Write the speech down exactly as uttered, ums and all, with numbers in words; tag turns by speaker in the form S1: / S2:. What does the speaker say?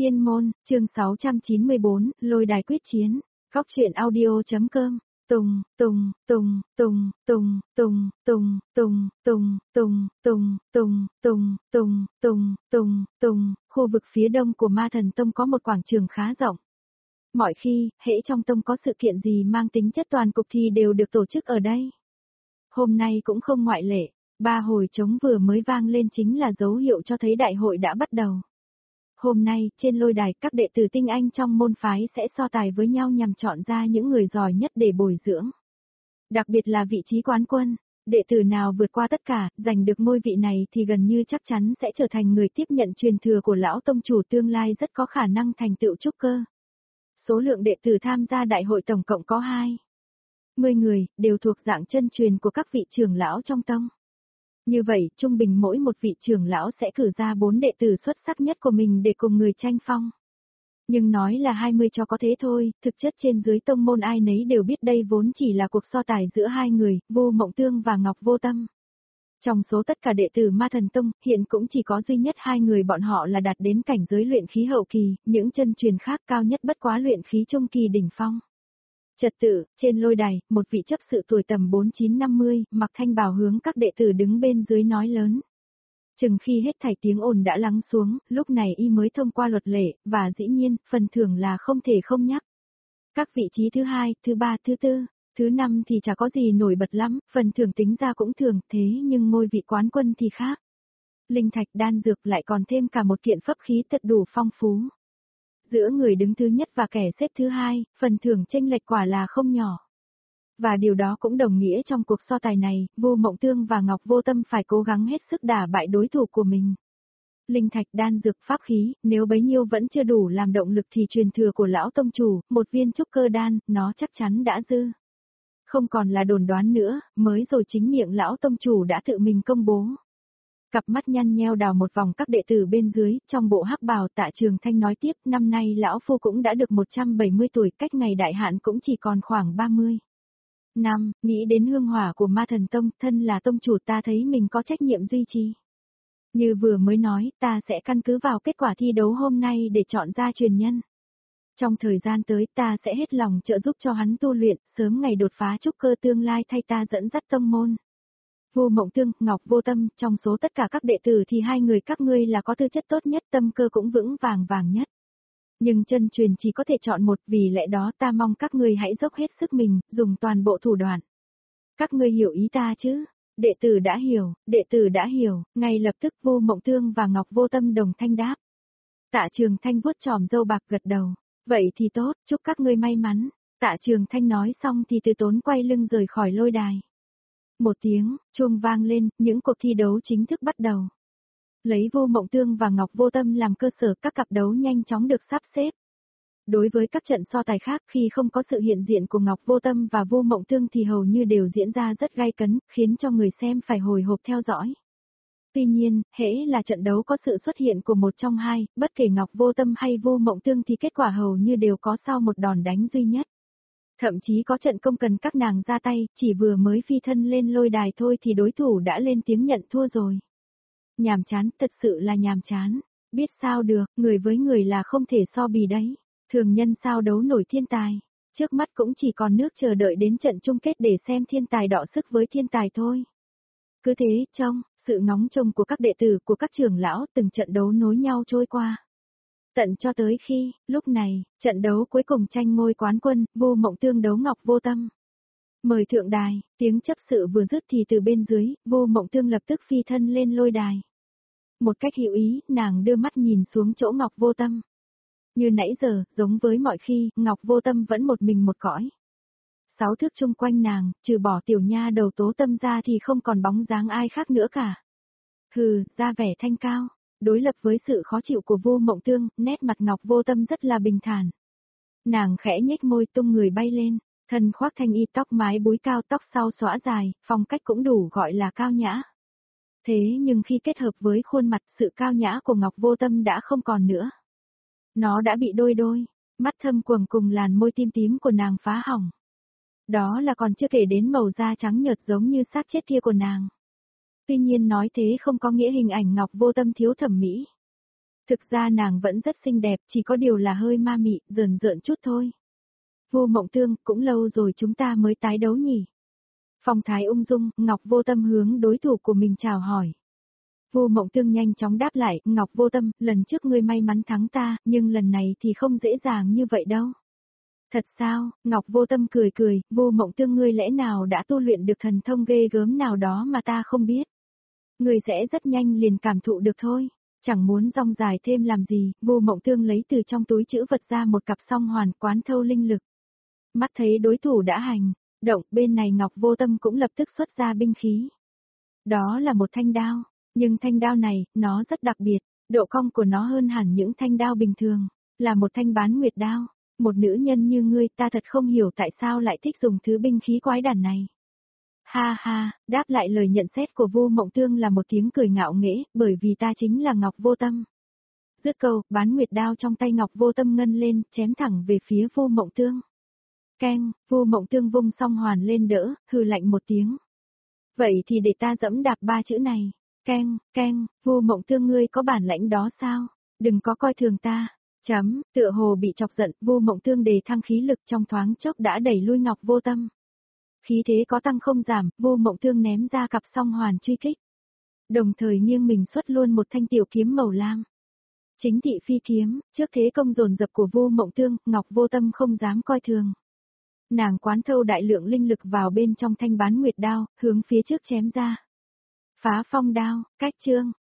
S1: Tiên môn, chương sáu trăm chín mươi bốn, lôi đài quyết chiến, góc truyện audio.com, tùng, tùng, tùng, tùng, tùng, tùng, tùng, tùng, tùng, tùng, tùng, tùng, tùng, tùng, tùng, tùng, tùng, khu vực phía đông của Ma Thần Tông có một quảng trường khá rộng. Mọi khi, hễ trong tông có sự kiện gì mang tính chất toàn cục thì đều được tổ chức ở đây. Hôm nay cũng không ngoại lệ, ba hồi trống vừa mới vang lên chính là dấu hiệu cho thấy đại hội đã bắt đầu. Hôm nay, trên lôi đài, các đệ tử tinh anh trong môn phái sẽ so tài với nhau nhằm chọn ra những người giỏi nhất để bồi dưỡng. Đặc biệt là vị trí quán quân, đệ tử nào vượt qua tất cả, giành được ngôi vị này thì gần như chắc chắn sẽ trở thành người tiếp nhận truyền thừa của lão tông chủ, tương lai rất có khả năng thành tựu trúc cơ. Số lượng đệ tử tham gia đại hội tổng cộng có hai mươi người, đều thuộc dạng chân truyền của các vị trưởng lão trong tông. Như vậy, trung bình mỗi một vị trưởng lão sẽ cử ra bốn đệ tử xuất sắc nhất của mình để cùng người tranh phong. Nhưng nói là hai mươi cho có thế thôi, thực chất trên dưới tông môn ai nấy đều biết đây vốn chỉ là cuộc so tài giữa hai người, Vu Mộng Tương và Ngọc Vô Tâm. Trong số tất cả đệ tử Ma Thần Tông, hiện cũng chỉ có duy nhất hai người bọn họ là đạt đến cảnh giới luyện khí hậu kỳ, những chân truyền khác cao nhất bất quá luyện khí trung kỳ đỉnh phong. Trật tự, trên lôi đài, một vị chấp sự tuổi tầm bốn chín năm mươi, mặc thanh bào hướng các đệ tử đứng bên dưới nói lớn. Chừng khi hết thảy tiếng ồn đã lắng xuống, lúc này y mới thông qua luật lệ, và dĩ nhiên, phần thưởng là không thể không nhắc. Các vị trí thứ hai, thứ ba, thứ tư, thứ năm thì chả có gì nổi bật lắm, phần thưởng tính ra cũng thường, thế nhưng ngôi vị quán quân thì khác. Linh thạch, đan dược lại còn thêm cả một kiện pháp khí thật đủ phong phú. Giữa người đứng thứ nhất và kẻ xếp thứ hai, phần thưởng chênh lệch quả là không nhỏ. Và điều đó cũng đồng nghĩa trong cuộc so tài này, Vu Mộng Tương và Ngọc Vô Tâm phải cố gắng hết sức đả bại đối thủ của mình. Linh thạch, đan dược, pháp khí, nếu bấy nhiêu vẫn chưa đủ làm động lực thì truyền thừa của lão tông chủ, một viên trúc cơ đan, nó chắc chắn đã dư. Không còn là đồn đoán nữa, mới rồi chính miệng lão tông chủ đã tự mình công bố. Cặp mắt nhăn nheo đào một vòng các đệ tử bên dưới, trong bộ hắc bào Tạ Trường Thanh nói tiếp, năm nay lão phu cũng đã được một trăm bảy mươi tuổi, cách ngày đại hạn cũng chỉ còn khoảng ba mươi. Năm, nghĩ đến hương hỏa của Ma Thần Tông, thân là tông chủ ta thấy mình có trách nhiệm duy trì. Như vừa mới nói, ta sẽ căn cứ vào kết quả thi đấu hôm nay để chọn ra truyền nhân. Trong thời gian tới ta sẽ hết lòng trợ giúp cho hắn tu luyện, sớm ngày đột phá trúc cơ, tương lai thay ta dẫn dắt tông môn. Vu Mộng Tương, Ngọc Vô Tâm, trong số tất cả các đệ tử thì hai người các ngươi là có tư chất tốt nhất, tâm cơ cũng vững vàng vàng nhất. Nhưng chân truyền chỉ có thể chọn một, vì lẽ đó ta mong các ngươi hãy dốc hết sức mình, dùng toàn bộ thủ đoạn. Các ngươi hiểu ý ta chứ? Đệ tử đã hiểu, đệ tử đã hiểu, ngay lập tức Vu Mộng Tương và Ngọc Vô Tâm đồng thanh đáp. Tạ Trường Thanh vuốt chòm râu bạc gật đầu, vậy thì tốt, chúc các ngươi may mắn. Tạ Trường Thanh nói xong thì từ tốn quay lưng rời khỏi lôi đài. Một tiếng, chuông vang lên, những cuộc thi đấu chính thức bắt đầu. Lấy Vu Mộng Tương và Ngọc Vô Tâm làm cơ sở, các cặp đấu nhanh chóng được sắp xếp. Đối với các trận so tài khác, khi không có sự hiện diện của Ngọc Vô Tâm và Vu Mộng Tương thì hầu như đều diễn ra rất gay cấn, khiến cho người xem phải hồi hộp theo dõi. Tuy nhiên, hễ là trận đấu có sự xuất hiện của một trong hai, bất kể Ngọc Vô Tâm hay Vu Mộng Tương thì kết quả hầu như đều có sau một đòn đánh duy nhất. Thậm chí có trận công cần các nàng ra tay, chỉ vừa mới phi thân lên lôi đài thôi thì đối thủ đã lên tiếng nhận thua rồi. Nhàm chán, thật sự là nhàm chán. Biết sao được, người với người là không thể so bì đấy. Thường nhân sao đấu nổi thiên tài. Trước mắt cũng chỉ còn nước chờ đợi đến trận chung kết để xem thiên tài đọ sức với thiên tài thôi. Cứ thế, trông, sự ngóng trông của các đệ tử, của các trưởng lão, từng trận đấu nối nhau trôi qua. Tận cho tới khi, lúc này, trận đấu cuối cùng tranh ngôi quán quân, Vu Mộng Tương đấu Ngọc Vô Tâm. Mời thượng đài, tiếng chấp sự vừa dứt thì từ bên dưới, Vu Mộng Tương lập tức phi thân lên lôi đài. Một cách hữu ý, nàng đưa mắt nhìn xuống chỗ Ngọc Vô Tâm. Như nãy giờ, giống với mọi khi, Ngọc Vô Tâm vẫn một mình một cõi. Sáu thước chung quanh nàng, trừ bỏ tiểu nha đầu Tố Tâm ra thì không còn bóng dáng ai khác nữa cả. Hừ, ra vẻ thanh cao. Đối lập với sự khó chịu của Vu Mộng Tương, nét mặt Ngọc Vô Tâm rất là bình thản. Nàng khẽ nhếch môi, tung người bay lên, thân khoác thanh y, tóc mái búi cao, tóc sau xõa dài, phong cách cũng đủ gọi là cao nhã. Thế nhưng khi kết hợp với khuôn mặt, sự cao nhã của Ngọc Vô Tâm đã không còn nữa. Nó đã bị đôi đôi, mắt thâm quầng cùng làn môi tím tím của nàng phá hỏng. Đó là còn chưa kể đến màu da trắng nhợt giống như xác chết kia của nàng. Tuy nhiên nói thế không có nghĩa hình ảnh Ngọc Vô Tâm thiếu thẩm mỹ. Thực ra nàng vẫn rất xinh đẹp, chỉ có điều là hơi ma mị, rờn rợn chút thôi. Vô Mộng Tương, cũng lâu rồi chúng ta mới tái đấu nhỉ. Phong thái ung dung, Ngọc Vô Tâm hướng đối thủ của mình chào hỏi. Vô Mộng Tương nhanh chóng đáp lại, Ngọc Vô Tâm, lần trước ngươi may mắn thắng ta, nhưng lần này thì không dễ dàng như vậy đâu. Thật sao? Ngọc Vô Tâm cười cười, Vô Mộng Tương ngươi lẽ nào đã tu luyện được thần thông ghê gớm nào đó mà ta không biết. Ngươi sẽ rất nhanh liền cảm thụ được thôi. Chẳng muốn rong dài thêm làm gì, Vô Mộng Tương lấy từ trong túi trữ vật ra một cặp song hoàn quán thâu linh lực. Mắt thấy đối thủ đã hành động, bên này Ngọc Vô Tâm cũng lập tức xuất ra binh khí. Đó là một thanh đao, nhưng thanh đao này, nó rất đặc biệt, độ cong của nó hơn hẳn những thanh đao bình thường, là một thanh bán nguyệt đao. Một nữ nhân như ngươi ta thật không hiểu tại sao lại thích dùng thứ binh khí quái đản này. Ha ha, đáp lại lời nhận xét của Vô Mộng Tương là một tiếng cười ngạo nghễ, bởi vì ta chính là Ngọc Vô Tâm. Dứt câu, bán nguyệt đao trong tay Ngọc Vô Tâm ngân lên, chém thẳng về phía Vô Mộng Tương. Keng, Vô Mộng Tương vung song hoàn lên đỡ, hừ lạnh một tiếng. Vậy thì để ta dẫm đạp ba chữ này. Keng, keng, Vô Mộng Tương ngươi có bản lãnh đó sao? Đừng có coi thường ta. Chấm, tựa hồ bị chọc giận, Vô Mộng Tương đề thăng khí lực trong thoáng chốc đã đẩy lui Ngọc Vô Tâm. Khí thế có tăng không giảm, Vô Mộng Tương ném ra cặp song hoàn truy kích. Đồng thời nghiêng mình xuất luôn một thanh tiểu kiếm màu lam. Chính thị phi kiếm, trước thế công dồn dập của Vô Mộng Tương, Ngọc Vô Tâm không dám coi thường. Nàng quán thâu đại lượng linh lực vào bên trong thanh bán nguyệt đao, hướng phía trước chém ra. Phá phong đao, cách chương.